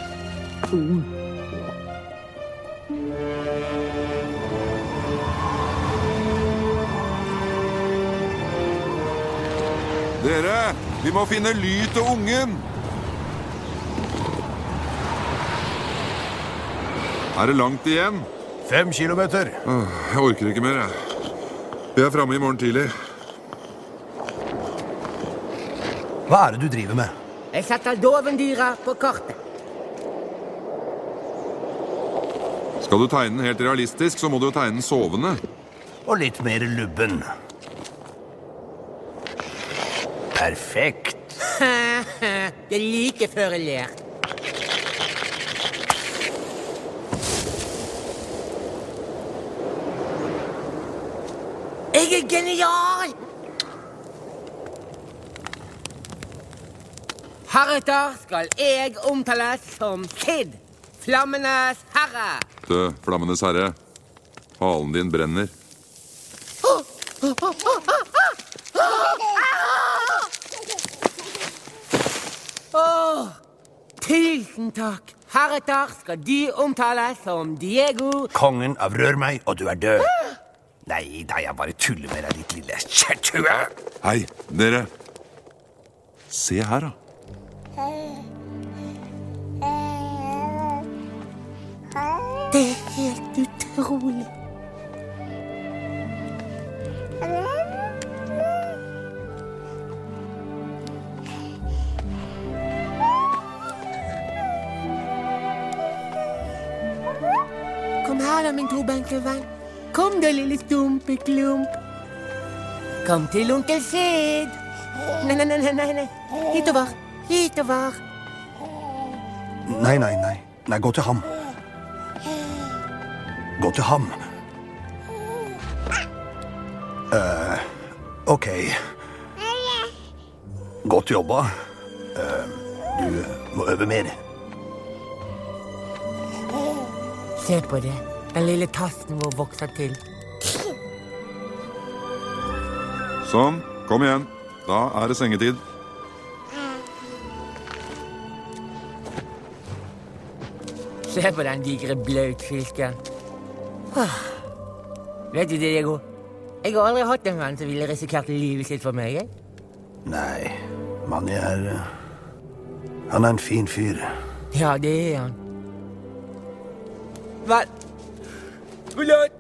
Dere, vi må finne ly til ungen. Det langt igjen? 5 kilometer. Jeg orker ikke mer, jeg. Vi fremme i morgen tidlig. Hva det du driver med? Jeg setter dovendyra på kartet. Skal du tegne den helt realistisk, så må du jo tegne den sovende. Og litt mer lubben. Perfekt. Det like før jeg ler. Jeg genial! Heretter skal jeg omtales som Sid, flammenes herre. Du, flammenes herre. Halen din brenner. Tusen takk. Heretter skal de omtales som Diego. Kongen avrør meg, og du er død. Nei, da jeg bare tuller med deg, ditt lille kjærtue. Hei, dere. Se her, da. Det er helt utrolig. Kom her da, min tobenkevenn. Kom da, lille stumpeklump. Kom til onkel Sid. Nei. Hitover. Nei, gå til ham. Gå til ham. Ok. Godt jobba. Du må øve mer. Se på det. Den lille tassen vår vokser til. Sånn, kom igjen. Da er det sengetid. Se på den digre blautfisken. Vet du, Diego? Jeg har aldri hatt en venn som ville risikert livet sitt for meg, jeg. Nei, Manny han er en fin fyr. Ja, det er han. Vel, forlåt.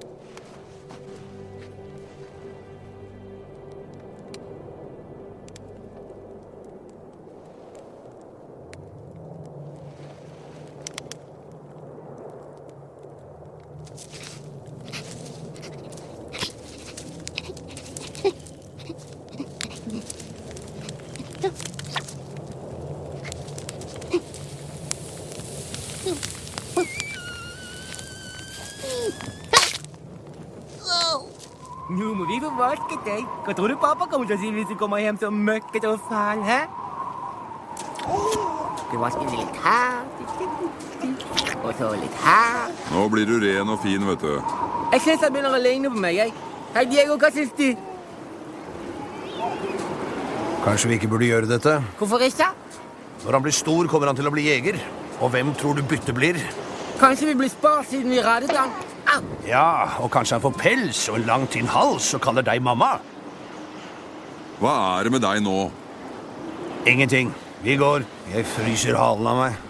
Nå må vi få vasket deg. Hva tror du pappa kommer til å si hvis du kommer hjem så møkket og fæl, hæ? Du vasker det litt her, og så litt her. Nå blir du ren og fin, vet du. Jeg synes han begynner å ligne på meg, jeg. Hei, Diego, hva synes du? Kanskje vi ikke burde gjøre dette? Hvorfor ikke? Når han blir stor, kommer han til å bli jeger. Og hvem tror du byttet blir? Kanskje vi blir spart siden vi reddet han. Ja, og kanskje han får pels og en lang tynn hals og kaller deg mamma. Hva er det med deg nå? Ingenting. Vi går. Jeg fryser halen av meg.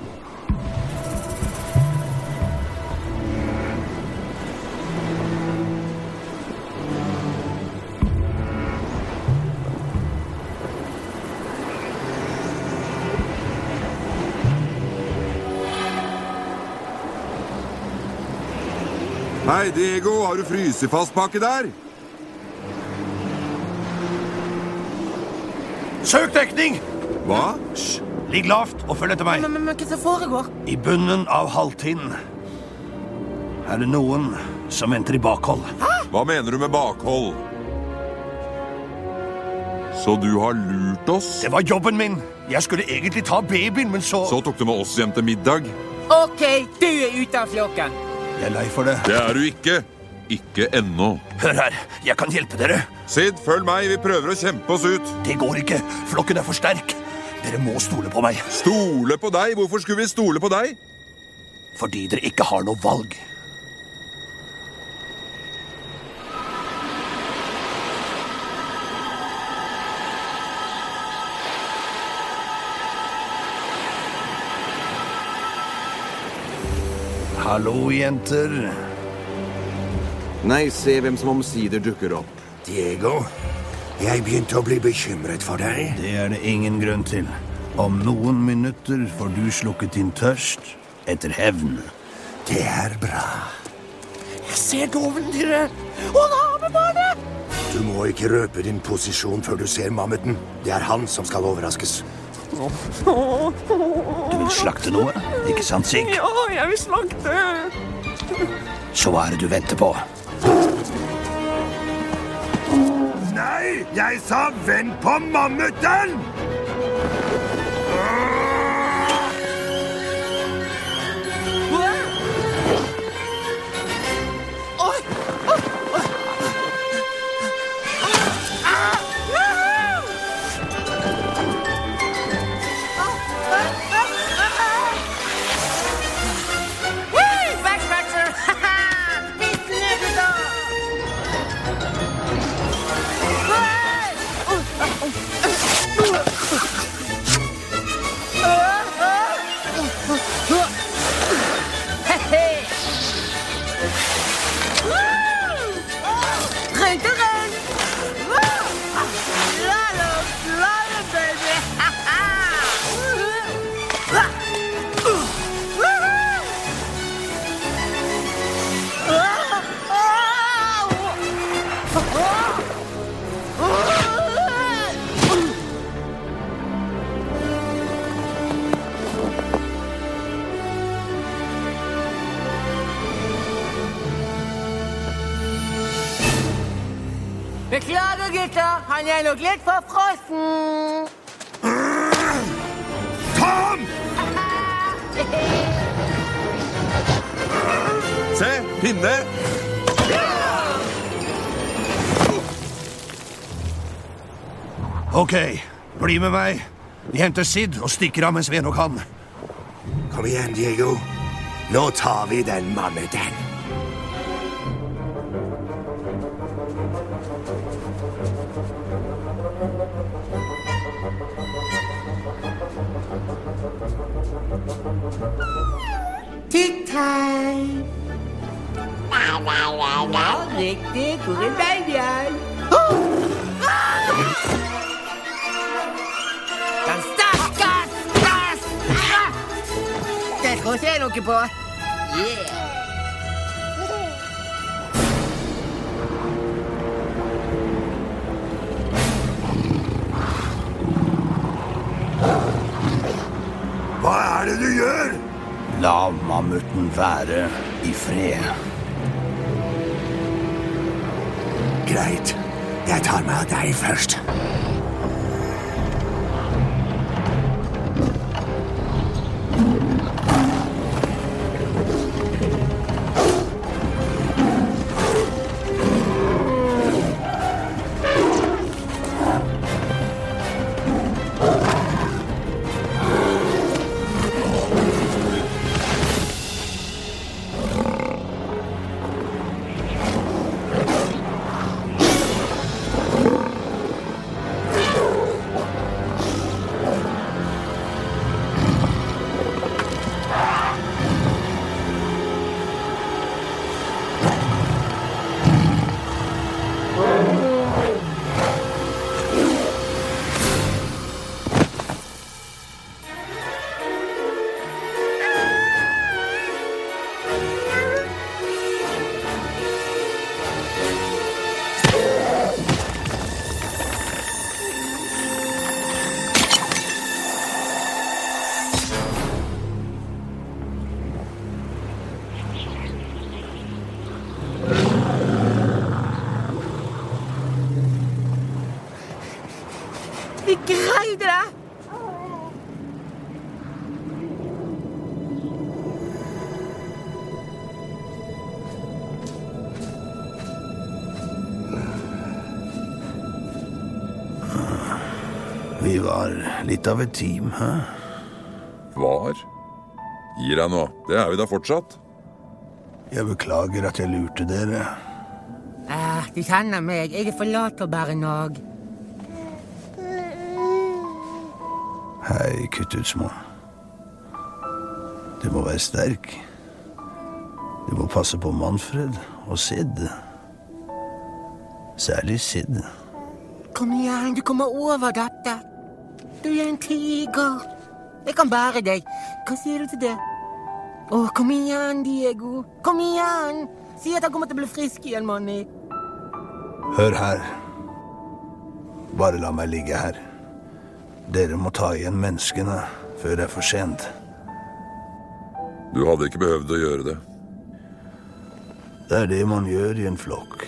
Hei, Diego, har du frysefast baki der? Søk dekning! Hva? Ligg lavt og følg etter meg. Men hva som foregår? I bunnen av halvtinnen er det noen som venter i bakhold. Hva mener du med bakhold? Så du har lurt oss? Det var jobben min. Jeg skulle egentlig ta babyen, men så... Så tok du med oss hjem til middag? Ok, du er ute av flokken. Jeg er lei for det. Det er du ikke. Ikke ennå. Hør her, jeg kan hjelpe dere. Sid, følg meg, vi prøver å kjempe oss ut. Det går ikke, flokken er for sterk. Dere må stole på meg. Stole på deg? Hvorfor skulle vi stole på deg? Fordi dere ikke har noe valg. Hallo, jenter. Nei, se hvem som omsider dukker opp. Diego, jeg begynte å bli bekymret for deg. Det er det ingen grunn til. Om noen minutter får du slukket din tørst etter hevn. Det er bra. Jeg ser dovendyret, og han har med barnet! Du må ikke røpe din posisjon før du ser mammuten. Det er han som skal overraskes. Du vil slakte noe, ikke sant, Sig? Ja, jeg vil slakte. Så hva er det du venter på? Nei, jeg sa vent på mammuten! Beklager, gutter. Han nok litt for frossen. Tom! Se, pinne! Ok, bli med meg. Vi henter Sid og stikker av mens vi ennå kan. Kom igjen, Diego. Nå tar vi den mammuten. Titt-hei. Ja, riktig. Hvor er babyen? Den stakkars! Det skal vi se noe på. Yeah. Hva er det du gjør? La mammuten være i fred. Greit. Jeg tar meg av deg først. Vi greide det! Vi var litt av et team, hæ? Var? Gir deg nå. Det er vi da fortsatt. Jeg beklager at jeg lurte dere. Du kjenner meg. Jeg er for lat til å bære nag. Hei, Kuttutsmo. Du må være sterk. Du må passe på Manfred og Sid. Særlig Sid. Kom igjen, du kommer over dette. Du er en tiger. Jeg kan bære deg. Hva sier du til det? Kom igjen, Diego. Kom igjen. Si at han kommer til å bli frisk igjen, Manny. Hør her. Bare la meg ligge her. Dere må ta igjen menneskene før det er for sent. Du hadde ikke behøvd å gjøre det. Det er det man gjør i en flokk.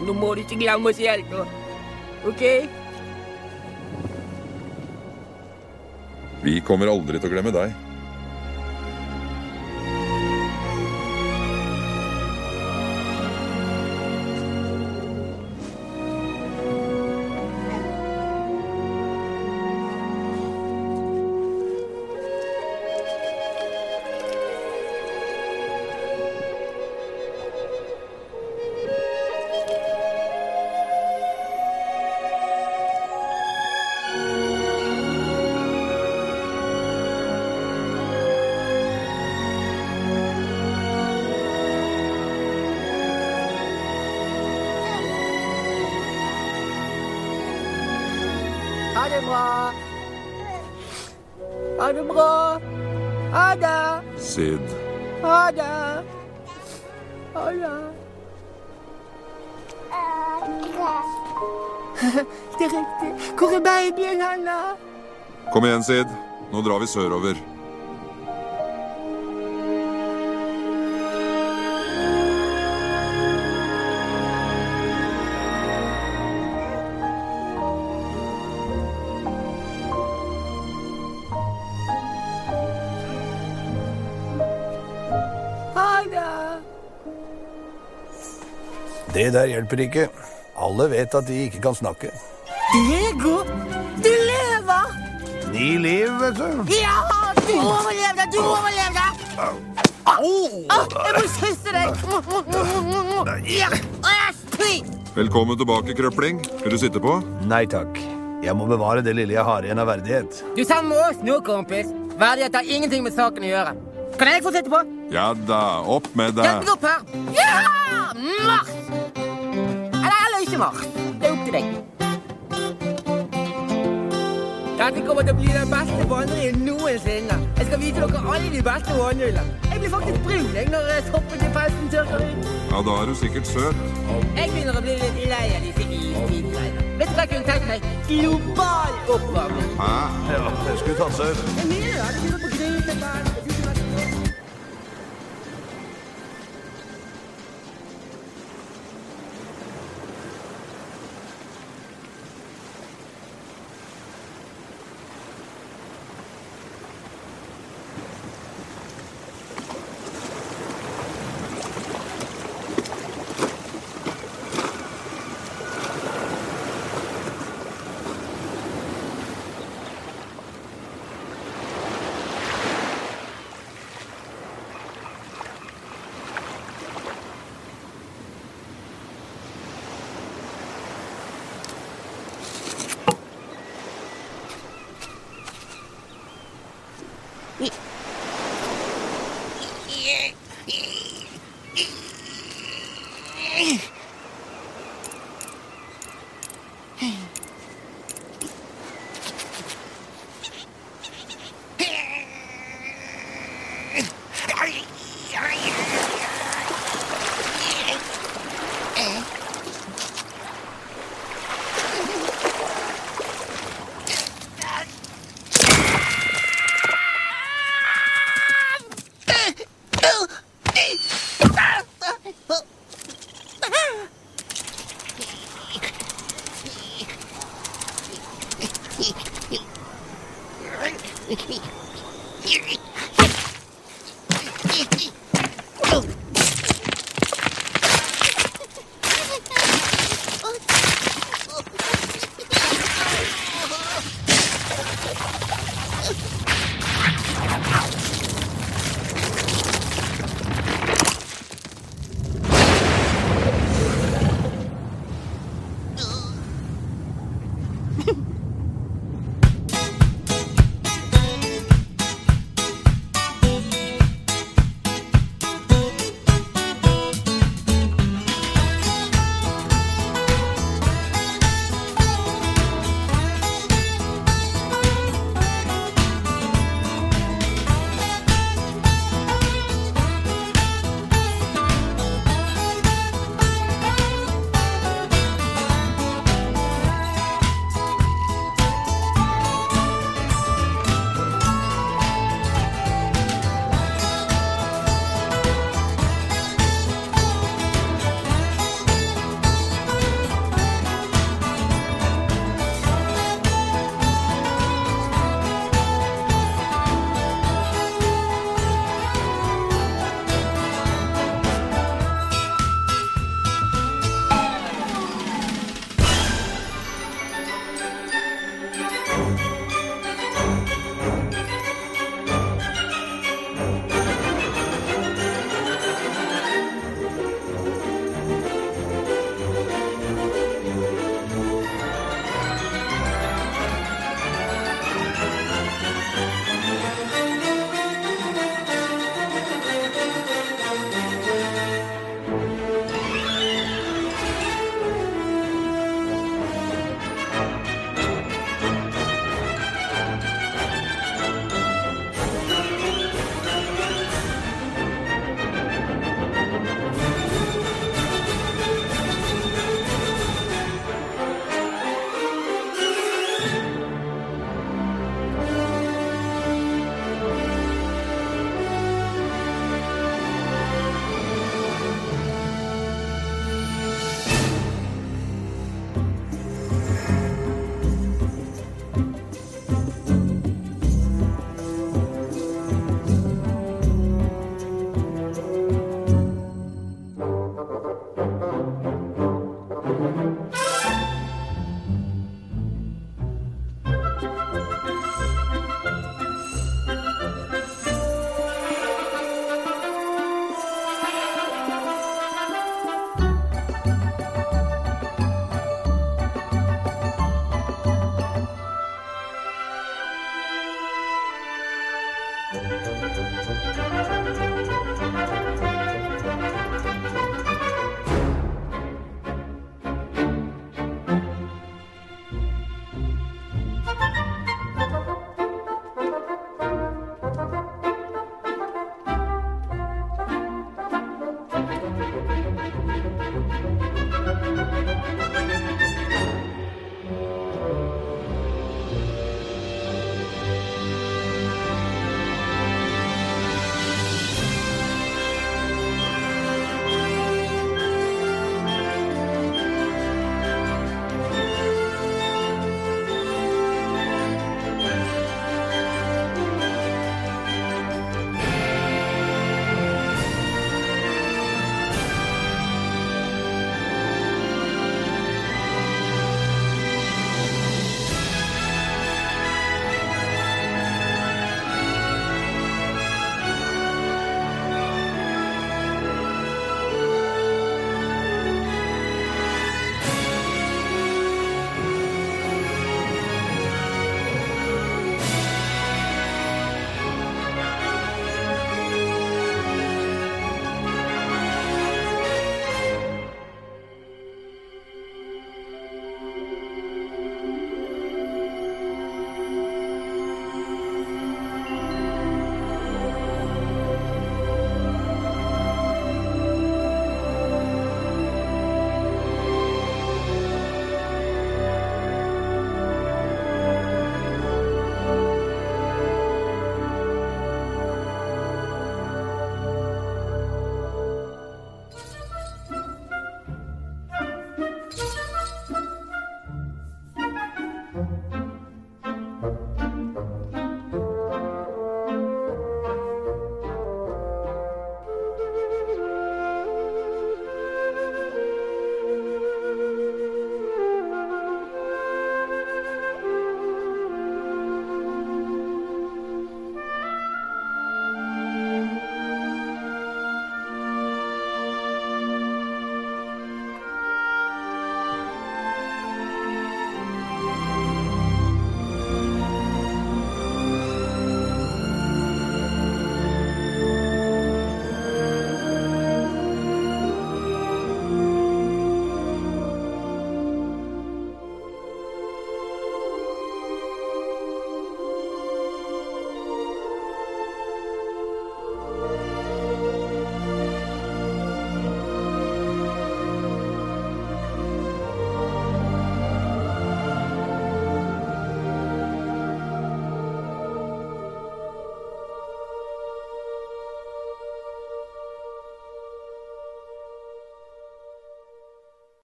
Nå må du ikke glemme oss helt nå. Ok? Vi kommer aldri til å glemme deg. Ha det bra. Ha det bra. Ha det. Sid. Ha det. Ha det. Det er riktig. Hvor er babyen henne? Kom igjen, Sid. Nå drar vi sørover. Det der hjelper ikke. Alle vet at de ikke kan snakke. Diego, du lever! Ni liv, vet du. Ja, du overlevde, du overlevde! Jeg må kysse deg! Ja, Velkommen tilbake, krøpling. Vil du sitte på? Nei takk. Jeg må bevare det lille jeg har igjen av verdighet. Du sammen med oss nå, kompis. Verdighet har ingenting med saken å gjøre. Kan jeg få sitte på? Ja da, opp med deg. Hjelp meg opp her. Ja! Mars! Eller ikke Mars. Det er opp til deg. Dette kommer til å bli den beste vandringen noensinne. Jeg skal vise dere alle de beste vannhullene. Jeg blir faktisk brun når soppen til pelsen tørker ut. Ja, da er du sikkert søt. Jeg begynner å bli litt lei av disse istidgreiene. Vet du hva jeg kunne tenkt meg? Global oppvarming. Hæ? Ja, det skulle tatt seg ut. Jeg mener det. Det begynner på grytebanen.